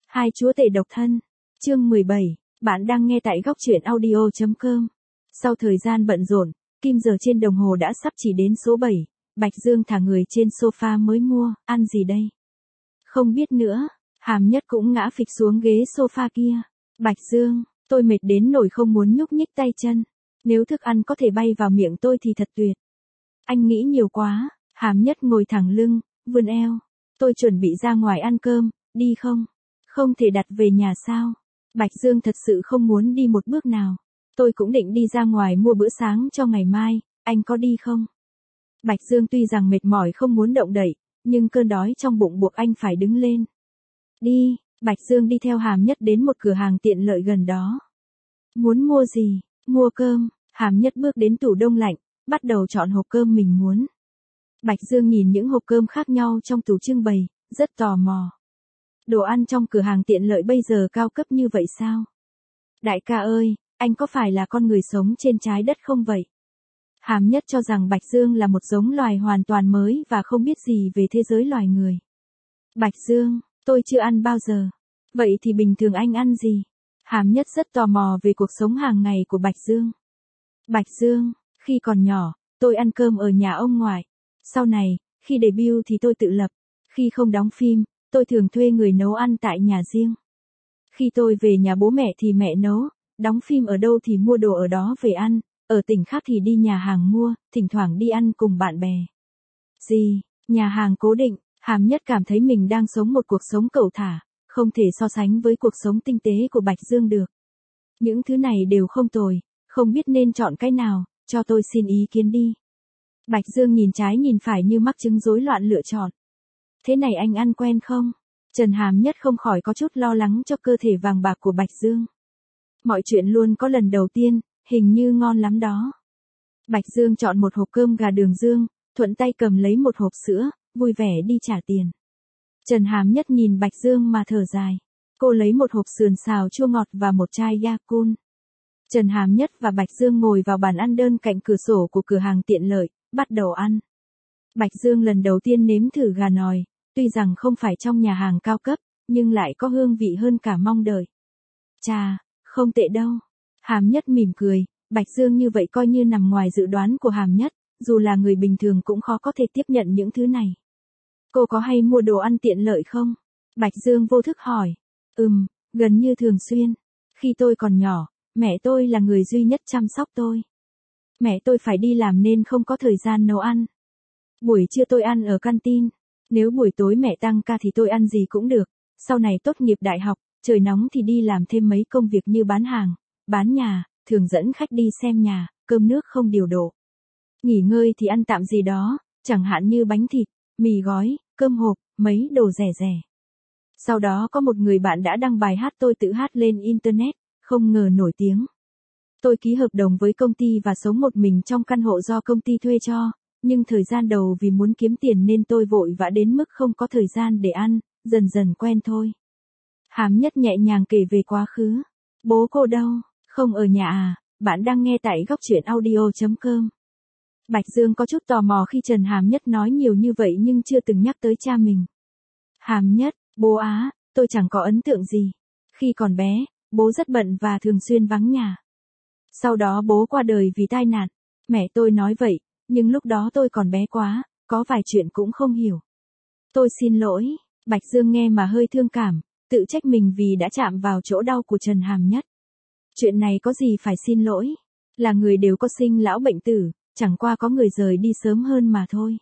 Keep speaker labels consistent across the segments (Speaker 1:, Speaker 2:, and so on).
Speaker 1: Hai chúa tể độc thân. Chương 17. Bạn đang nghe tại góc truyện audio.com. Sau thời gian bận rộn, kim giờ trên đồng hồ đã sắp chỉ đến số 7. Bạch Dương thả người trên sofa mới mua, ăn gì đây? Không biết nữa. Hàm Nhất cũng ngã phịch xuống ghế sofa kia. Bạch Dương, tôi mệt đến nỗi không muốn nhúc nhích tay chân. Nếu thức ăn có thể bay vào miệng tôi thì thật tuyệt. Anh nghĩ nhiều quá. Hàm Nhất ngồi thẳng lưng, vươn eo. Tôi chuẩn bị ra ngoài ăn cơm, đi không? Không thể đặt về nhà sao? Bạch Dương thật sự không muốn đi một bước nào. Tôi cũng định đi ra ngoài mua bữa sáng cho ngày mai, anh có đi không? Bạch Dương tuy rằng mệt mỏi không muốn động đậy, nhưng cơn đói trong bụng buộc anh phải đứng lên. Đi, Bạch Dương đi theo Hàm Nhất đến một cửa hàng tiện lợi gần đó. Muốn mua gì? Mua cơm. Hàm Nhất bước đến tủ đông lạnh, bắt đầu chọn hộp cơm mình muốn. Bạch Dương nhìn những hộp cơm khác nhau trong tủ trưng bày, rất tò mò. Đồ ăn trong cửa hàng tiện lợi bây giờ cao cấp như vậy sao? Đại ca ơi, anh có phải là con người sống trên trái đất không vậy? Hàm Nhất cho rằng Bạch Dương là một giống loài hoàn toàn mới và không biết gì về thế giới loài người. Bạch Dương, tôi chưa ăn bao giờ. Vậy thì bình thường anh ăn gì? Hàm Nhất rất tò mò về cuộc sống hàng ngày của Bạch Dương. Bạch Dương, khi còn nhỏ, tôi ăn cơm ở nhà ông ngoại. Sau này, khi debut thì tôi tự lập. Khi không đóng phim, tôi thường thuê người nấu ăn tại nhà riêng. Khi tôi về nhà bố mẹ thì mẹ nấu, đóng phim ở đâu thì mua đồ ở đó về ăn, ở tỉnh khác thì đi nhà hàng mua, thỉnh thoảng đi ăn cùng bạn bè. Gì, nhà hàng cố định? Hàm Nhất cảm thấy mình đang sống một cuộc sống cẩu thả, không thể so sánh với cuộc sống tinh tế của Bạch Dương được. Những thứ này đều không tồi, không biết nên chọn cái nào, cho tôi xin ý kiến đi. Bạch Dương nhìn trái nhìn phải như mắc chứng rối loạn lựa chọn. Thế này anh ăn quen không? Trần Hàm Nhất không khỏi có chút lo lắng cho cơ thể vàng bạc của Bạch Dương. Mọi chuyện luôn có lần đầu tiên, hình như ngon lắm đó. Bạch Dương chọn một hộp cơm gà đường dương, thuận tay cầm lấy một hộp sữa, vui vẻ đi trả tiền. Trần Hàm Nhất nhìn Bạch Dương mà thở dài. Cô lấy một hộp sườn xào chua ngọt và một chai Yakult. Trần Hàm Nhất và Bạch Dương ngồi vào bàn ăn đơn cạnh cửa sổ của cửa hàng tiện lợi, bắt đầu ăn. Bạch Dương lần đầu tiên nếm thử gà nòi, tuy rằng không phải trong nhà hàng cao cấp, nhưng lại có hương vị hơn cả mong đợi. Chà, không tệ đâu. Hàm Nhất mỉm cười, Bạch Dương như vậy coi như nằm ngoài dự đoán của Hàm Nhất, dù là người bình thường cũng khó có thể tiếp nhận những thứ này. Cô có hay mua đồ ăn tiện lợi không? Bạch Dương vô thức hỏi. Gần như thường xuyên. Khi tôi còn nhỏ, mẹ tôi là người duy nhất chăm sóc tôi. Mẹ tôi phải đi làm nên không có thời gian nấu ăn. Buổi trưa tôi ăn ở canteen. Nếu buổi tối mẹ tăng ca thì tôi ăn gì cũng được. Sau này tốt nghiệp đại học, trời nóng thì đi làm thêm mấy công việc như bán hàng, bán nhà, thường dẫn khách đi xem nhà, cơm nước không điều độ. Nghỉ ngơi thì ăn tạm gì đó, chẳng hạn như bánh thịt, mì gói, cơm hộp, mấy đồ rẻ rẻ. Sau đó có một người bạn đã đăng bài hát tôi tự hát lên Internet, không ngờ nổi tiếng. Tôi ký hợp đồng với công ty và sống một mình trong căn hộ do công ty thuê cho, nhưng thời gian đầu vì muốn kiếm tiền nên tôi vội vã đến mức không có thời gian để ăn, dần dần quen thôi. Hàm Nhất nhẹ nhàng kể về quá khứ. Bố cô đâu? Không ở nhà à? Bạn đang nghe tại góc truyện audio.com. Bạch Dương có chút tò mò khi Trần Hàm Nhất nói nhiều như vậy nhưng chưa từng nhắc tới cha mình. Hàm Nhất, bố á, tôi chẳng có ấn tượng gì. Khi còn bé, bố rất bận và thường xuyên vắng nhà. Sau đó bố qua đời vì tai nạn. Mẹ tôi nói vậy, nhưng lúc đó tôi còn bé quá, có vài chuyện cũng không hiểu. Tôi xin lỗi. Bạch Dương nghe mà hơi thương cảm, tự trách mình vì đã chạm vào chỗ đau của Trần Hàm Nhất. Chuyện này có gì phải xin lỗi. Là người đều có sinh lão bệnh tử, chẳng qua có người rời đi sớm hơn mà thôi.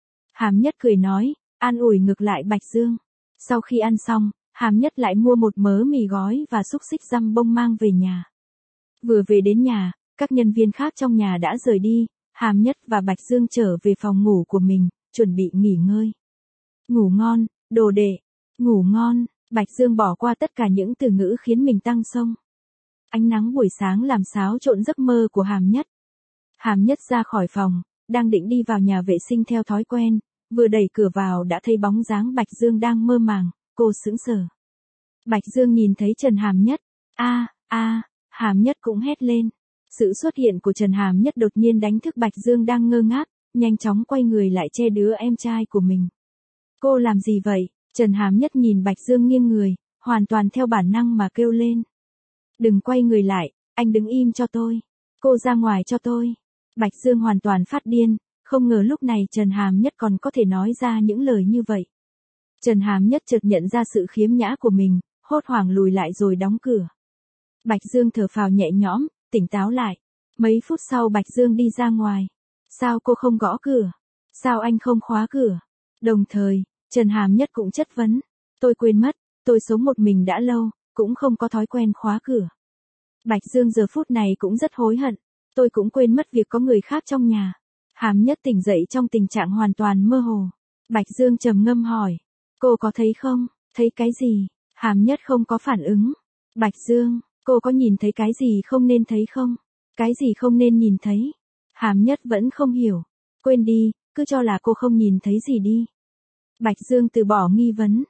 Speaker 1: Hàm Nhất cười nói, an ủi ngược lại Bạch Dương. Sau khi ăn xong, Hàm Nhất lại mua một mớ mì gói và xúc xích dăm bông mang về nhà. Vừa về đến nhà, các nhân viên khác trong nhà đã rời đi, Hàm Nhất và Bạch Dương trở về phòng ngủ của mình, chuẩn bị nghỉ ngơi. Ngủ ngon, đồ đệ. Ngủ ngon. Bạch Dương bỏ qua tất cả những từ ngữ khiến mình tăng xông. Ánh nắng buổi sáng làm xáo trộn giấc mơ của Hàm Nhất. Hàm Nhất ra khỏi phòng, đang định đi vào nhà vệ sinh theo thói quen, vừa đẩy cửa vào đã thấy bóng dáng Bạch Dương đang mơ màng, cô sững sờ. Bạch Dương nhìn thấy Trần Hàm Nhất. Hàm Nhất cũng hét lên. Sự xuất hiện của Trần Hàm Nhất đột nhiên đánh thức Bạch Dương đang ngơ ngác, nhanh chóng quay người lại che đứa em trai của mình. Cô làm gì vậy? Trần Hàm Nhất nhìn Bạch Dương nghiêng người, hoàn toàn theo bản năng mà kêu lên. Đừng quay người lại, anh đứng im cho tôi. Cô ra ngoài cho tôi. Bạch Dương hoàn toàn phát điên, không ngờ lúc này Trần Hàm Nhất còn có thể nói ra những lời như vậy. Trần Hàm Nhất chợt nhận ra sự khiếm nhã của mình, hốt hoảng lùi lại rồi đóng cửa. Bạch Dương thở phào nhẹ nhõm, tỉnh táo lại. Mấy phút sau Bạch Dương đi ra ngoài. Sao cô không gõ cửa? Sao anh không khóa cửa? Đồng thời, Trần Hàm Nhất cũng chất vấn. Tôi quên mất, tôi sống một mình đã lâu, cũng không có thói quen khóa cửa. Bạch Dương giờ phút này cũng rất hối hận. Tôi cũng quên mất việc có người khác trong nhà. Hàm Nhất tỉnh dậy trong tình trạng hoàn toàn mơ hồ. Bạch Dương trầm ngâm hỏi. Cô có thấy không? Thấy cái gì? Hàm Nhất không có phản ứng. Bạch Dương, cô có nhìn thấy cái gì không nên thấy không? Cái gì không nên nhìn thấy? Hàm Nhất vẫn không hiểu. Quên đi, cứ cho là cô không nhìn thấy gì đi. Bạch Dương từ bỏ nghi vấn.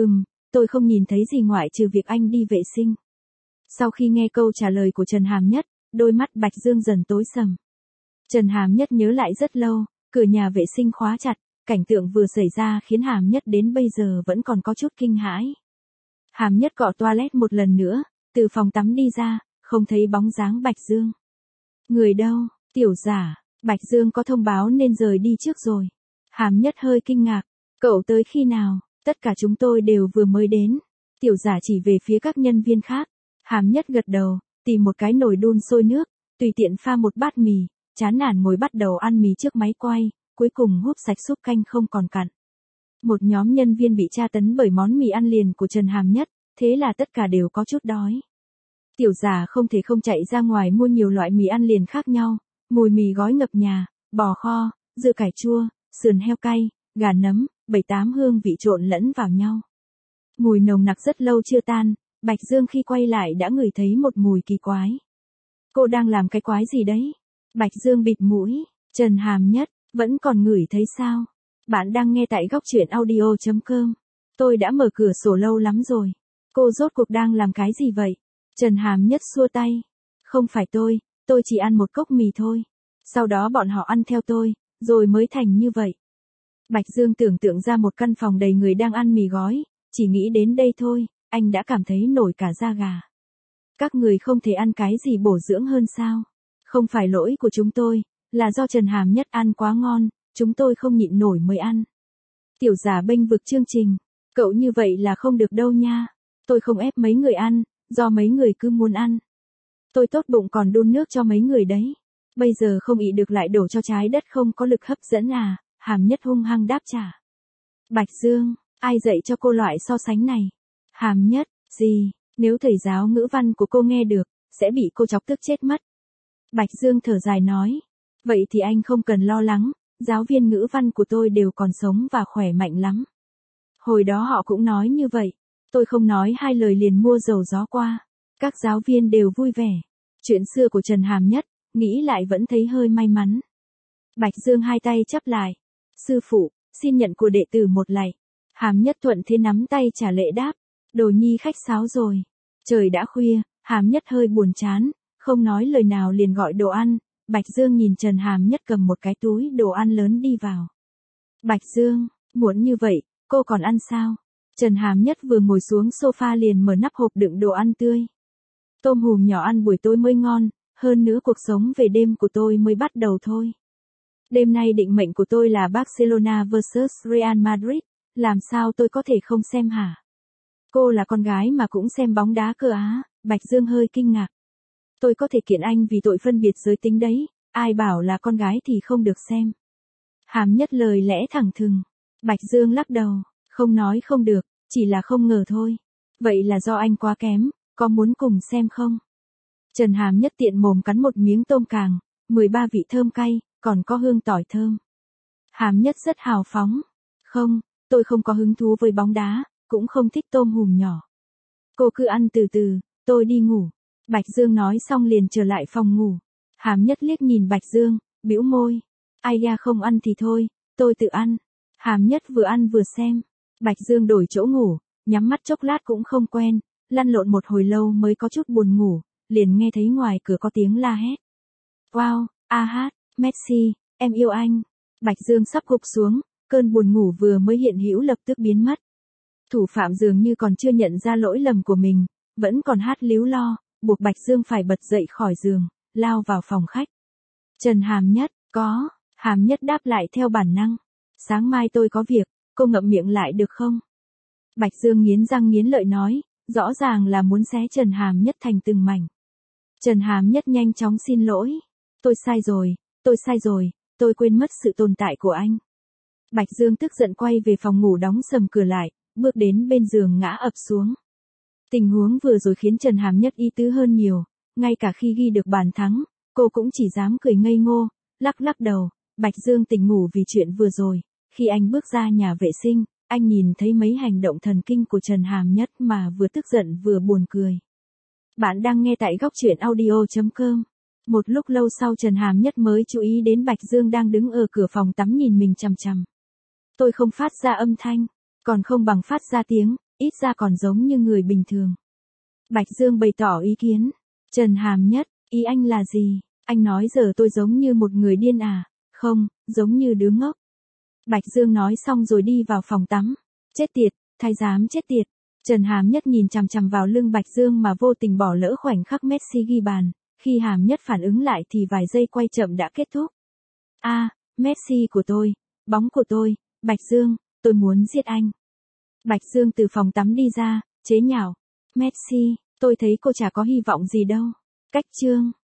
Speaker 1: Tôi không nhìn thấy gì ngoại trừ việc anh đi vệ sinh. Sau khi nghe câu trả lời của Trần Hàm Nhất, đôi mắt Bạch Dương dần tối sầm. Trần Hàm Nhất nhớ lại rất lâu, cửa nhà vệ sinh khóa chặt, cảnh tượng vừa xảy ra khiến Hàm Nhất đến bây giờ vẫn còn có chút kinh hãi. Hàm Nhất cọ toilet một lần nữa, từ phòng tắm đi ra, không thấy bóng dáng Bạch Dương. Người đâu? Tiểu Giả, Bạch Dương có thông báo nên rời đi trước rồi. Hàm Nhất hơi kinh ngạc, cậu tới khi nào? Tất cả chúng tôi đều vừa mới đến. Tiểu Giả chỉ về phía các nhân viên khác. Hàm Nhất gật đầu, tìm một cái nồi đun sôi nước, tùy tiện pha một bát mì, chán nản ngồi bắt đầu ăn mì trước máy quay, cuối cùng húp sạch súp canh không còn cặn. Một nhóm nhân viên bị tra tấn bởi món mì ăn liền của Trần Hàm Nhất, thế là tất cả đều có chút đói. Tiểu Giả không thể không chạy ra ngoài mua nhiều loại mì ăn liền khác nhau, mùi mì gói ngập nhà, bò kho, dưa cải chua, sườn heo cay, gà nấm, 7-8 hương vị trộn lẫn vào nhau. Mùi nồng nặc rất lâu chưa tan, Bạch Dương khi quay lại đã ngửi thấy một mùi kỳ quái. Cô đang làm cái quái gì đấy? Bạch Dương bịt mũi, Trần Hàm Nhất, vẫn còn ngửi thấy sao? Bạn đang nghe tại góc truyện audio.com. Tôi đã mở cửa sổ lâu lắm rồi. Cô rốt cuộc đang làm cái gì vậy? Trần Hàm Nhất xua tay. Không phải tôi chỉ ăn một cốc mì thôi. Sau đó bọn họ ăn theo tôi, rồi mới thành như vậy. Bạch Dương tưởng tượng ra một căn phòng đầy người đang ăn mì gói, chỉ nghĩ đến đây thôi, anh đã cảm thấy nổi cả da gà. Các người không thể ăn cái gì bổ dưỡng hơn sao? Không phải lỗi của chúng tôi, là do Trần Hàm Nhất ăn quá ngon, chúng tôi không nhịn nổi mới ăn. Tiểu Giả bênh vực chương trình, cậu như vậy là không được đâu nha. Tôi không ép mấy người ăn, do mấy người cứ muốn ăn. Tôi tốt bụng còn đun nước cho mấy người đấy. Bây giờ không ị được lại đổ cho trái đất không có lực hấp dẫn à? Hàm Nhất hung hăng đáp trả. Bạch Dương, ai dạy cho cô loại so sánh này? Hàm Nhất, gì, nếu thầy giáo ngữ văn của cô nghe được, sẽ bị cô chọc tức chết mất. Bạch Dương thở dài nói. Vậy thì anh không cần lo lắng, giáo viên ngữ văn của tôi đều còn sống và khỏe mạnh lắm. Hồi đó họ cũng nói như vậy. Tôi không nói hai lời liền mua dầu gió qua. Các giáo viên đều vui vẻ. Chuyện xưa của Trần Hàm Nhất, nghĩ lại vẫn thấy hơi may mắn. Bạch Dương hai tay chắp lại. Sư phụ, xin nhận của đệ tử một lạy. Hàm Nhất thuận thế nắm tay trả lễ đáp. Đồ nhi khách sáo rồi. Trời đã khuya, Hàm Nhất hơi buồn chán, không nói lời nào liền gọi đồ ăn. Bạch Dương nhìn Trần Hàm Nhất cầm một cái túi đồ ăn lớn đi vào. Bạch Dương, muộn như vậy, cô còn ăn sao? Trần Hàm Nhất vừa ngồi xuống sofa liền mở nắp hộp đựng đồ ăn tươi. Tôm hùm nhỏ ăn buổi tối mới ngon, hơn nữa cuộc sống về đêm của tôi mới bắt đầu thôi. Đêm nay định mệnh của tôi là Barcelona vs Real Madrid, làm sao tôi có thể không xem hả? Cô là con gái mà cũng xem bóng đá cơ á? Bạch Dương hơi kinh ngạc. Tôi có thể kiện anh vì tội phân biệt giới tính đấy, ai bảo là con gái thì không được xem. Hàm Nhất lời lẽ thẳng thừng. Bạch Dương lắc đầu, không nói không được, chỉ là không ngờ thôi. Vậy là do anh quá kém, có muốn cùng xem không? Trần Hàm Nhất tiện mồm cắn một miếng tôm càng, 13 vị thơm cay, còn có hương tỏi thơm. Hàm Nhất rất hào phóng. Không, tôi không có hứng thú với bóng đá, cũng không thích tôm hùm nhỏ. Cô cứ ăn từ từ, tôi đi ngủ. Bạch Dương nói xong liền trở lại phòng ngủ. Hàm Nhất liếc nhìn Bạch Dương, bĩu môi. Ai da không ăn thì thôi, tôi tự ăn. Hàm Nhất vừa ăn vừa xem. Bạch Dương đổi chỗ ngủ, nhắm mắt chốc lát cũng không quen, lăn lộn một hồi lâu mới có chút buồn ngủ, liền nghe thấy ngoài cửa có tiếng la hét. Wow, a hát, Messi, em yêu anh. Bạch Dương sắp gục xuống, cơn buồn ngủ vừa mới hiện hữu lập tức biến mất. Thủ phạm dường như còn chưa nhận ra lỗi lầm của mình, vẫn còn hát líu lo, buộc Bạch Dương phải bật dậy khỏi giường, lao vào phòng khách. Trần Hàm Nhất, có, Hàm Nhất đáp lại theo bản năng. Sáng mai tôi có việc, cô ngậm miệng lại được không? Bạch Dương nghiến răng nghiến lợi nói, rõ ràng là muốn xé Trần Hàm Nhất thành từng mảnh. Trần Hàm Nhất nhanh chóng xin lỗi. Tôi sai rồi, tôi quên mất sự tồn tại của anh. Bạch Dương tức giận quay về phòng ngủ đóng sầm cửa lại, bước đến bên giường ngã ập xuống. Tình huống vừa rồi khiến Trần Hàm Nhất ý tứ hơn nhiều, ngay cả khi ghi được bàn thắng, cô cũng chỉ dám cười ngây ngô, lắc lắc đầu. Bạch Dương tỉnh ngủ vì chuyện vừa rồi, khi anh bước ra nhà vệ sinh, anh nhìn thấy mấy hành động thần kinh của Trần Hàm Nhất mà vừa tức giận vừa buồn cười. Bạn đang nghe tại góc truyện audio.com. Một lúc lâu sau Trần Hàm Nhất mới chú ý đến Bạch Dương đang đứng ở cửa phòng tắm nhìn mình chằm chằm. Tôi không phát ra âm thanh, còn không bằng phát ra tiếng, ít ra còn giống như người bình thường. Bạch Dương bày tỏ ý kiến. Trần Hàm Nhất, ý anh là gì? Anh nói giờ tôi giống như một người điên à? Không, giống như đứa ngốc. Bạch Dương nói xong rồi đi vào phòng tắm. Chết tiệt, thái giám chết tiệt. Trần Hàm Nhất nhìn chằm chằm vào lưng Bạch Dương mà vô tình bỏ lỡ khoảnh khắc Messi ghi bàn. Khi Hàm Nhất phản ứng lại thì vài giây quay chậm đã kết thúc. Messi của tôi, bóng của tôi, Bạch Dương, tôi muốn giết anh. Bạch Dương từ phòng tắm đi ra, chế nhạo. Messi, tôi thấy cô chả có hy vọng gì đâu. Cách chương.